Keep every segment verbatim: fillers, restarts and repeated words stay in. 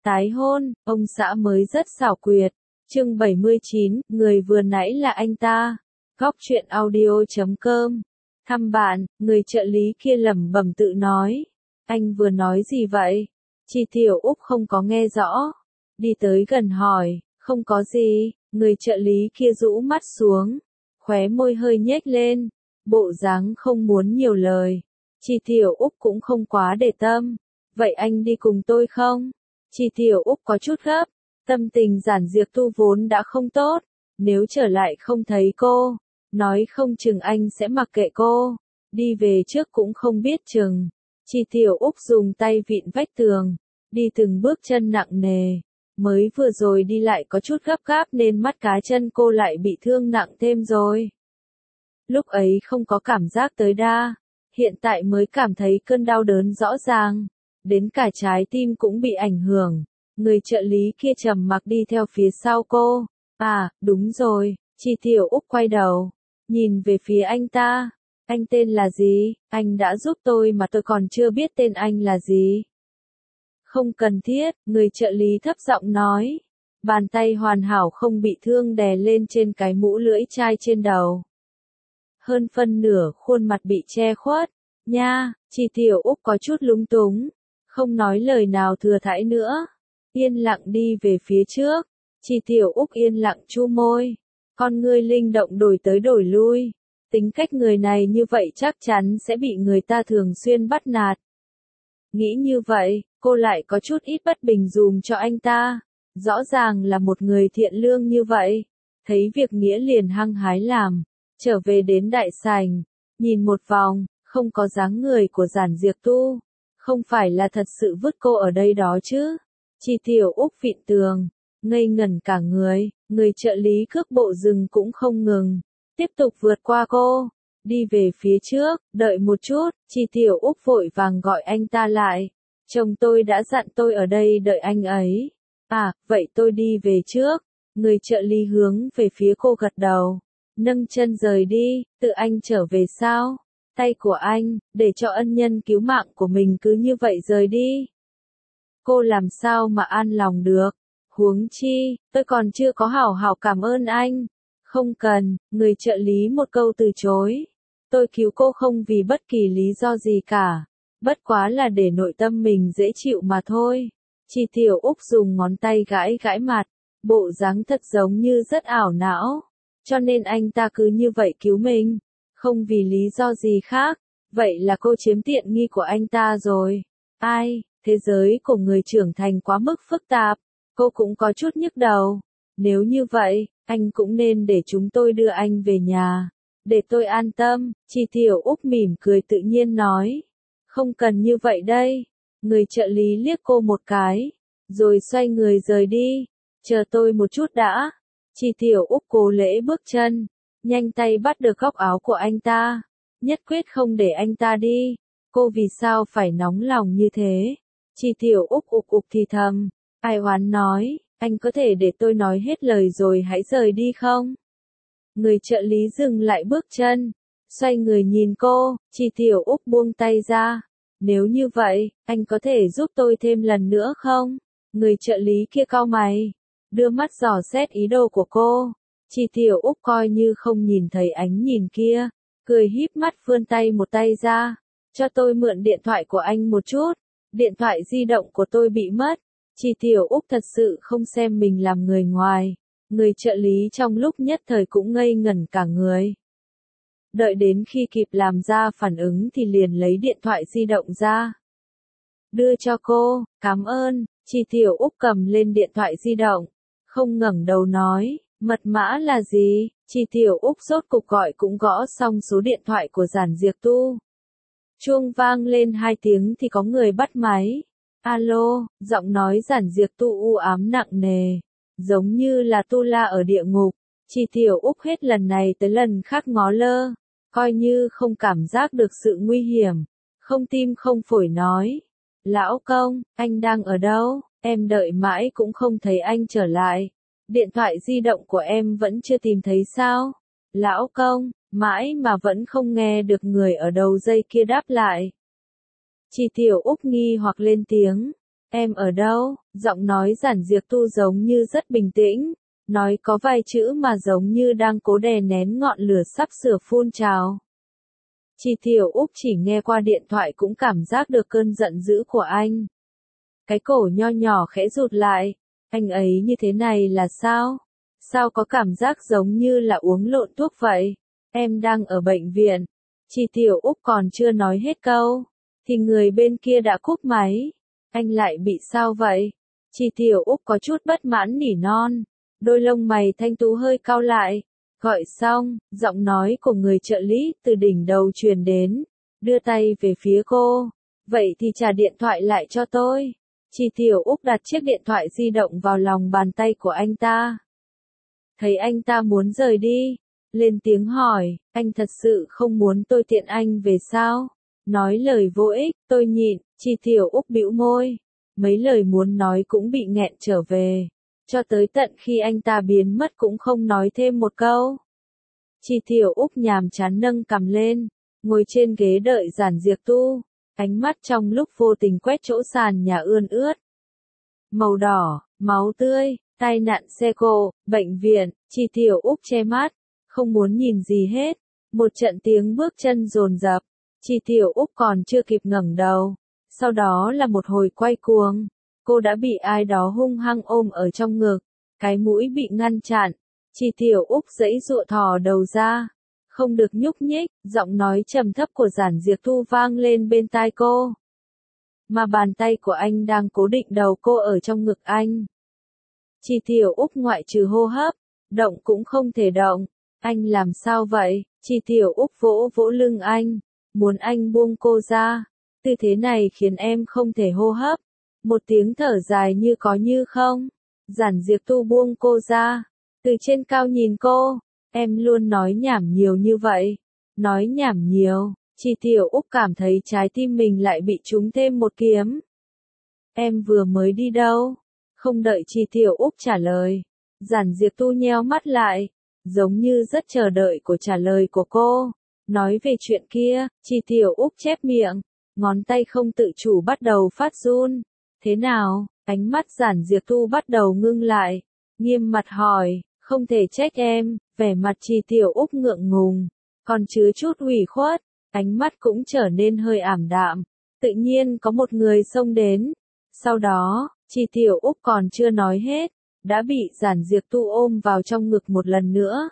Tái hôn, ông xã mới rất xảo quyệt. Chương bảy mươi chín, người vừa nãy là anh ta. Góc truyện audio chấm com. Thăm bạn, người trợ lý kia lẩm bẩm tự nói. Anh vừa nói gì vậy? Chị Tiểu Úc không có nghe rõ. Đi tới gần hỏi, không có gì. Người trợ lý kia rũ mắt xuống, khóe môi hơi nhếch lên, bộ dáng không muốn nhiều lời. Chị Tiểu Úc cũng không quá để tâm. Vậy anh đi cùng tôi không? Chị Tiểu Úc có chút gấp, tâm tình Giản Diệp Tu vốn đã không tốt, nếu trở lại không thấy cô, nói không chừng anh sẽ mặc kệ cô, đi về trước cũng không biết chừng. Chị Tiểu Úc dùng tay vịn vách tường, đi từng bước chân nặng nề, mới vừa rồi đi lại có chút gấp gáp nên mắt cá chân cô lại bị thương nặng thêm rồi. Lúc ấy không có cảm giác tới đa, hiện tại mới cảm thấy cơn đau đớn rõ ràng. Đến cả trái tim cũng bị ảnh hưởng. Người trợ lý kia trầm mặc đi theo phía sau cô. À, đúng rồi, chị Tiểu Úc quay đầu, nhìn về phía anh ta. Anh tên là gì? Anh đã giúp tôi mà tôi còn chưa biết tên anh là gì. Không cần thiết, người trợ lý thấp giọng nói. Bàn tay hoàn hảo không bị thương đè lên trên cái mũ lưỡi chai trên đầu. Hơn phân nửa khuôn mặt bị che khuất. Nha, chị Tiểu Úc có chút lúng túng. Không nói lời nào thừa thãi nữa. Yên lặng đi về phía trước. Chị Tiểu Úc yên lặng chu môi. Con ngươi linh động đổi tới đổi lui. Tính cách người này như vậy chắc chắn sẽ bị người ta thường xuyên bắt nạt. Nghĩ như vậy, cô lại có chút ít bất bình dùm cho anh ta. Rõ ràng là một người thiện lương như vậy. Thấy việc nghĩa liền hăng hái làm. Trở về đến đại sảnh. Nhìn một vòng, không có dáng người của Giản Diệp Tu. Không phải là thật sự vứt cô ở đây đó chứ. Chị Tiểu Úc vịn tường, ngây ngẩn cả người, người trợ lý cước bộ dừng cũng không ngừng. Tiếp tục vượt qua cô, đi về phía trước, đợi một chút, chị Tiểu Úc vội vàng gọi anh ta lại. Chồng tôi đã dặn tôi ở đây đợi anh ấy. À, vậy tôi đi về trước. Người trợ lý hướng về phía cô gật đầu. Nâng chân rời đi, tự anh trở về sao? Tay của anh, để cho ân nhân cứu mạng của mình cứ như vậy rời đi. Cô làm sao mà an lòng được? Huống chi, tôi còn chưa có hảo hảo cảm ơn anh. Không cần, người trợ lý một câu từ chối. Tôi cứu cô không vì bất kỳ lý do gì cả. Bất quá là để nội tâm mình dễ chịu mà thôi. Chị Tiểu Úc dùng ngón tay gãi gãi mặt. Bộ dáng thật giống như rất ảo não. Cho nên anh ta cứ như vậy cứu mình. Không vì lý do gì khác, vậy là cô chiếm tiện nghi của anh ta rồi. Ai, thế giới của người trưởng thành quá mức phức tạp, cô cũng có chút nhức đầu. Nếu như vậy, anh cũng nên để chúng tôi đưa anh về nhà, để tôi an tâm. Chị Tiểu Úc mỉm cười tự nhiên nói. Không cần như vậy đây. Người trợ lý liếc cô một cái, rồi xoay người rời đi. Chờ tôi một chút đã. Chị Tiểu Úc cố lễ bước chân. Nhanh tay bắt được góc áo của anh ta, nhất quyết không để anh ta đi. Cô vì sao phải nóng lòng như thế? Chị Tiểu Úc ục ục thì thầm. Ai oán nói, anh có thể để tôi nói hết lời rồi hãy rời đi không? Người trợ lý dừng lại bước chân, xoay người nhìn cô. Chị Tiểu Úc buông tay ra. Nếu như vậy, anh có thể giúp tôi thêm lần nữa không? Người trợ lý kia cau mày, đưa mắt dò xét ý đồ của cô. Chị Tiểu Úc coi như không nhìn thấy ánh nhìn kia, cười híp mắt vươn tay một tay ra. Cho tôi mượn điện thoại của anh một chút, điện thoại di động của tôi bị mất. Chị Tiểu Úc thật sự không xem mình làm người ngoài. Người trợ lý trong lúc nhất thời cũng ngây ngẩn cả người. Đợi đến khi kịp làm ra phản ứng thì liền lấy điện thoại di động ra. Đưa cho cô, cảm ơn. Chị Tiểu Úc cầm lên điện thoại di động, không ngẩng đầu nói. Mật mã là gì? Chị Tiểu Úc rốt cục gọi cũng gõ xong số điện thoại của Giản Diệp Tu. Chuông vang lên hai tiếng thì có người bắt máy. Alo, giọng nói Giản Diệp Tu u ám nặng nề, giống như là tu la ở địa ngục. Chị Tiểu Úc hết lần này tới lần khác ngó lơ, coi như không cảm giác được sự nguy hiểm, không tim không phổi nói. Lão công, anh đang ở đâu? Em đợi mãi cũng không thấy anh trở lại. Điện thoại di động của em vẫn chưa tìm thấy sao? Lão công, mãi mà vẫn không nghe được người ở đầu dây kia đáp lại. Chị Tiểu Úc nghi hoặc lên tiếng. Em ở đâu? Giọng nói Giản Diệp Tu giống như rất bình tĩnh, nói có vài chữ mà giống như đang cố đè nén ngọn lửa sắp sửa phun trào. Chi Tiểu Úc chỉ nghe qua điện thoại cũng cảm giác được cơn giận dữ của anh. Cái cổ nho nhỏ khẽ rụt lại, anh ấy như thế này là sao? Sao có cảm giác giống như là uống lộn thuốc vậy? Em đang ở bệnh viện. Chi Tiểu Úc còn chưa nói hết câu, thì người bên kia đã cúp máy. Anh lại bị sao vậy? Chi Tiểu Úc có chút bất mãn nỉ non, đôi lông mày thanh tú hơi cau lại. Gọi xong, giọng nói của người trợ lý từ đỉnh đầu truyền đến, đưa tay về phía cô. Vậy thì trả điện thoại lại cho tôi. Chi Tiểu Úc đặt chiếc điện thoại di động vào lòng bàn tay của anh ta. Thấy anh ta muốn rời đi, lên tiếng hỏi, anh thật sự không muốn tôi tiện anh về sao? Nói lời vô ích, tôi nhịn. Chi Tiểu Úc bĩu môi, mấy lời muốn nói cũng bị nghẹn trở về, cho tới tận khi anh ta biến mất cũng không nói thêm một câu. Chi Tiểu Úc nhàm chán nâng cằm lên, ngồi trên ghế đợi Giản Diệp Tu, ánh mắt trong lúc vô tình quét chỗ sàn nhà ươn ướt. Màu đỏ, máu tươi, tai nạn xe cộ, bệnh viện. Chi Tiểu Úc che mắt, không muốn nhìn gì hết. Một trận tiếng bước chân dồn dập, Chi Tiểu Úc còn chưa kịp ngẩng đầu. Sau đó là một hồi quay cuồng, cô đã bị ai đó hung hăng ôm ở trong ngực, cái mũi bị ngăn chặn. Chi Tiểu Úc giãy giụa thò đầu ra, không được nhúc nhích, giọng nói trầm thấp của Giản Diệp Tu vang lên bên tai cô. Mà bàn tay của anh đang cố định đầu cô ở trong ngực anh. Chi Tiểu Úc ngoại trừ hô hấp, động cũng không thể động. Anh làm sao vậy? Chi Tiểu Úc vỗ vỗ lưng anh, muốn anh buông cô ra. Tư thế này khiến em không thể hô hấp. Một tiếng thở dài như có như không. Giản Diệp Tu buông cô ra, từ trên cao nhìn cô. Em luôn nói nhảm nhiều như vậy. Nói nhảm nhiều. Chi Tiểu Úc cảm thấy trái tim mình lại bị trúng thêm một kiếm. Em vừa mới đi đâu? Không đợi Chi Tiểu Úc trả lời, Giản Diệp Tu nheo mắt lại, giống như rất chờ đợi của trả lời của cô. Nói về chuyện kia. Chi Tiểu Úc chép miệng, ngón tay không tự chủ bắt đầu phát run. Thế nào? Ánh mắt Giản Diệp Tu bắt đầu ngưng lại, nghiêm mặt hỏi, không thể trách em. Vẻ mặt Chi Tiểu Úc ngượng ngùng, còn chứa chút ủy khuất, ánh mắt cũng trở nên hơi ảm đạm. Tự nhiên có một người xông đến. Sau đó, Chi Tiểu Úc còn chưa nói hết, đã bị Giản Diệp Tu ôm vào trong ngực một lần nữa.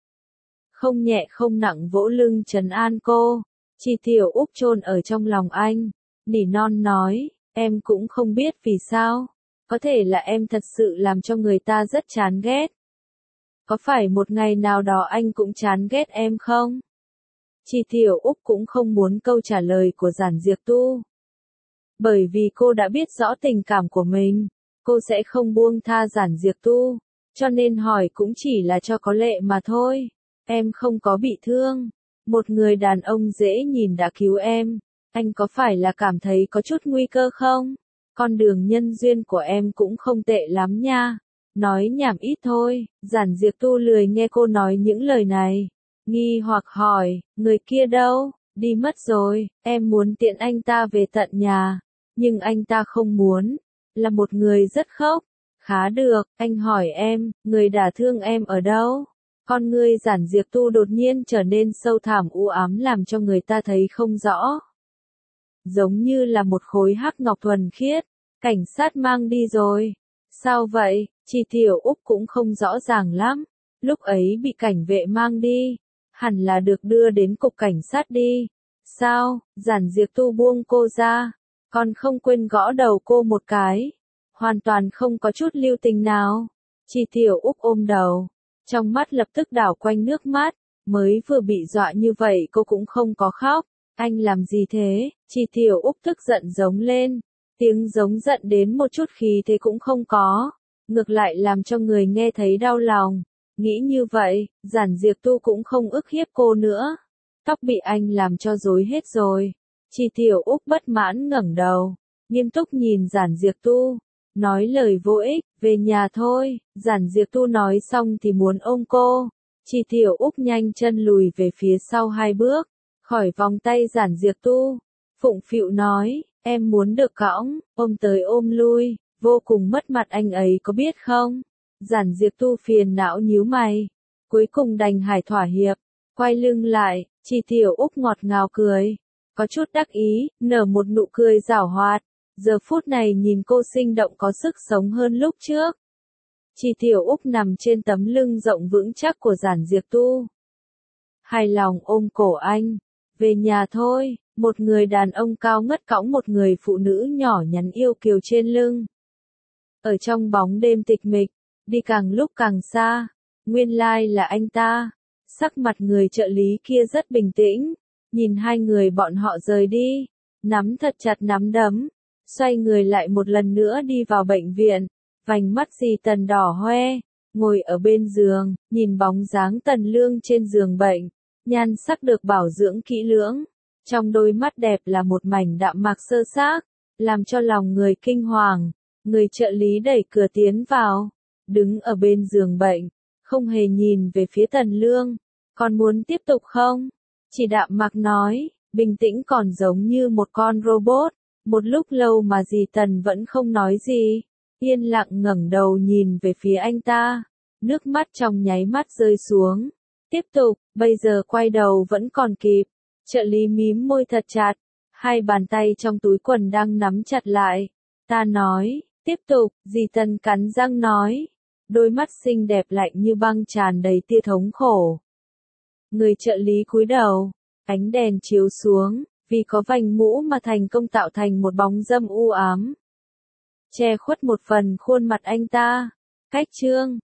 Không nhẹ không nặng vỗ lưng trấn an cô. Chi Tiểu Úc chôn ở trong lòng anh, nỉ non nói, em cũng không biết vì sao. Có thể là em thật sự làm cho người ta rất chán ghét. Có phải một ngày nào đó anh cũng chán ghét em không? Chi Tiểu Úc cũng không muốn câu trả lời của Giản Diệp Tu. Bởi vì cô đã biết rõ tình cảm của mình, cô sẽ không buông tha Giản Diệp Tu, cho nên hỏi cũng chỉ là cho có lệ mà thôi. Em không có bị thương. Một người đàn ông dễ nhìn đã cứu em. Anh có phải là cảm thấy có chút nguy cơ không? Con đường nhân duyên của em cũng không tệ lắm nha. Nói nhảm ít thôi. Giản Diệp Tu lười nghe cô nói những lời này. Nghi hoặc hỏi, người kia đâu? Đi mất rồi. Em muốn tiện anh ta về tận nhà, nhưng anh ta không muốn. Là một người rất khóc. Khá được, anh hỏi em, người đả thương em ở đâu? Con ngươi Giản Diệp Tu đột nhiên trở nên sâu thẳm u ám làm cho người ta thấy không rõ. Giống như là một khối hắc ngọc thuần khiết. Cảnh sát mang đi rồi. Sao vậy? Chi Tiểu Úc cũng không rõ ràng lắm. Lúc ấy bị cảnh vệ mang đi. Hẳn là được đưa đến cục cảnh sát đi. Sao? Giản Diệp Tu buông cô ra, còn không quên gõ đầu cô một cái. Hoàn toàn không có chút lưu tình nào. Chi Tiểu Úc ôm đầu, trong mắt lập tức đảo quanh nước mắt. Mới vừa bị dọa như vậy cô cũng không có khóc. Anh làm gì thế? Chi Tiểu Úc tức giận giống lên. Tiếng giống giận đến một chút khí thế cũng không có. Ngược lại làm cho người nghe thấy đau lòng. Nghĩ như vậy, Giản Diệp Tu cũng không ức hiếp cô nữa. Tóc bị anh làm cho rối hết rồi. Chi Tiểu Úc bất mãn ngẩng đầu, nghiêm túc nhìn Giản Diệp Tu, nói lời vô ích, về nhà thôi. Giản Diệp Tu nói xong thì muốn ôm cô. Chi Tiểu Úc nhanh chân lùi về phía sau hai bước, khỏi vòng tay Giản Diệp Tu. Phụng phịu nói, Em muốn được cõng, ôm tới ôm lui, vô cùng mất mặt anh ấy có biết không? Giản Diệp Tu phiền não nhíu mày, cuối cùng đành hải thỏa hiệp, quay lưng lại, Chi Tiểu Úc ngọt ngào cười, có chút đắc ý, nở một nụ cười giảo hoạt, giờ phút này nhìn cô sinh động có sức sống hơn lúc trước. Chi Tiểu Úc nằm trên tấm lưng rộng vững chắc của Giản Diệp Tu. Hài lòng ôm cổ anh, về nhà thôi, một người đàn ông cao ngất cõng một người phụ nữ nhỏ nhắn yêu kiều trên lưng. Ở trong bóng đêm tịch mịch, đi càng lúc càng xa, nguyên lai là anh ta. Sắc mặt người trợ lý kia rất bình tĩnh, nhìn hai người bọn họ rời đi, nắm thật chặt nắm đấm, xoay người lại một lần nữa đi vào bệnh viện, vành mắt dì Tần đỏ hoe, ngồi ở bên giường, nhìn bóng dáng Tần Lương trên giường bệnh, nhan sắc được bảo dưỡng kỹ lưỡng, trong đôi mắt đẹp là một mảnh đạm mạc sơ xác, làm cho lòng người kinh hoàng. Người trợ lý đẩy cửa tiến vào, đứng ở bên giường bệnh, không hề nhìn về phía Tần Lương. Còn muốn tiếp tục không? Chỉ đạm mạc nói, bình tĩnh còn giống như một con robot. Một lúc lâu mà dì Tần vẫn không nói gì, yên lặng ngẩng đầu nhìn về phía anh ta, nước mắt trong nháy mắt rơi xuống. Tiếp tục, bây giờ quay đầu vẫn còn kịp. Trợ lý mím môi thật chặt, hai bàn tay trong túi quần đang nắm chặt lại. Ta nói, tiếp tục, dì Tần cắn răng nói, đôi mắt xinh đẹp lạnh như băng tràn đầy tia thống khổ. Người trợ lý cúi đầu, ánh đèn chiếu xuống, vì có vành mũ mà thành công tạo thành một bóng râm u ám, che khuất một phần khuôn mặt anh ta. Cách chương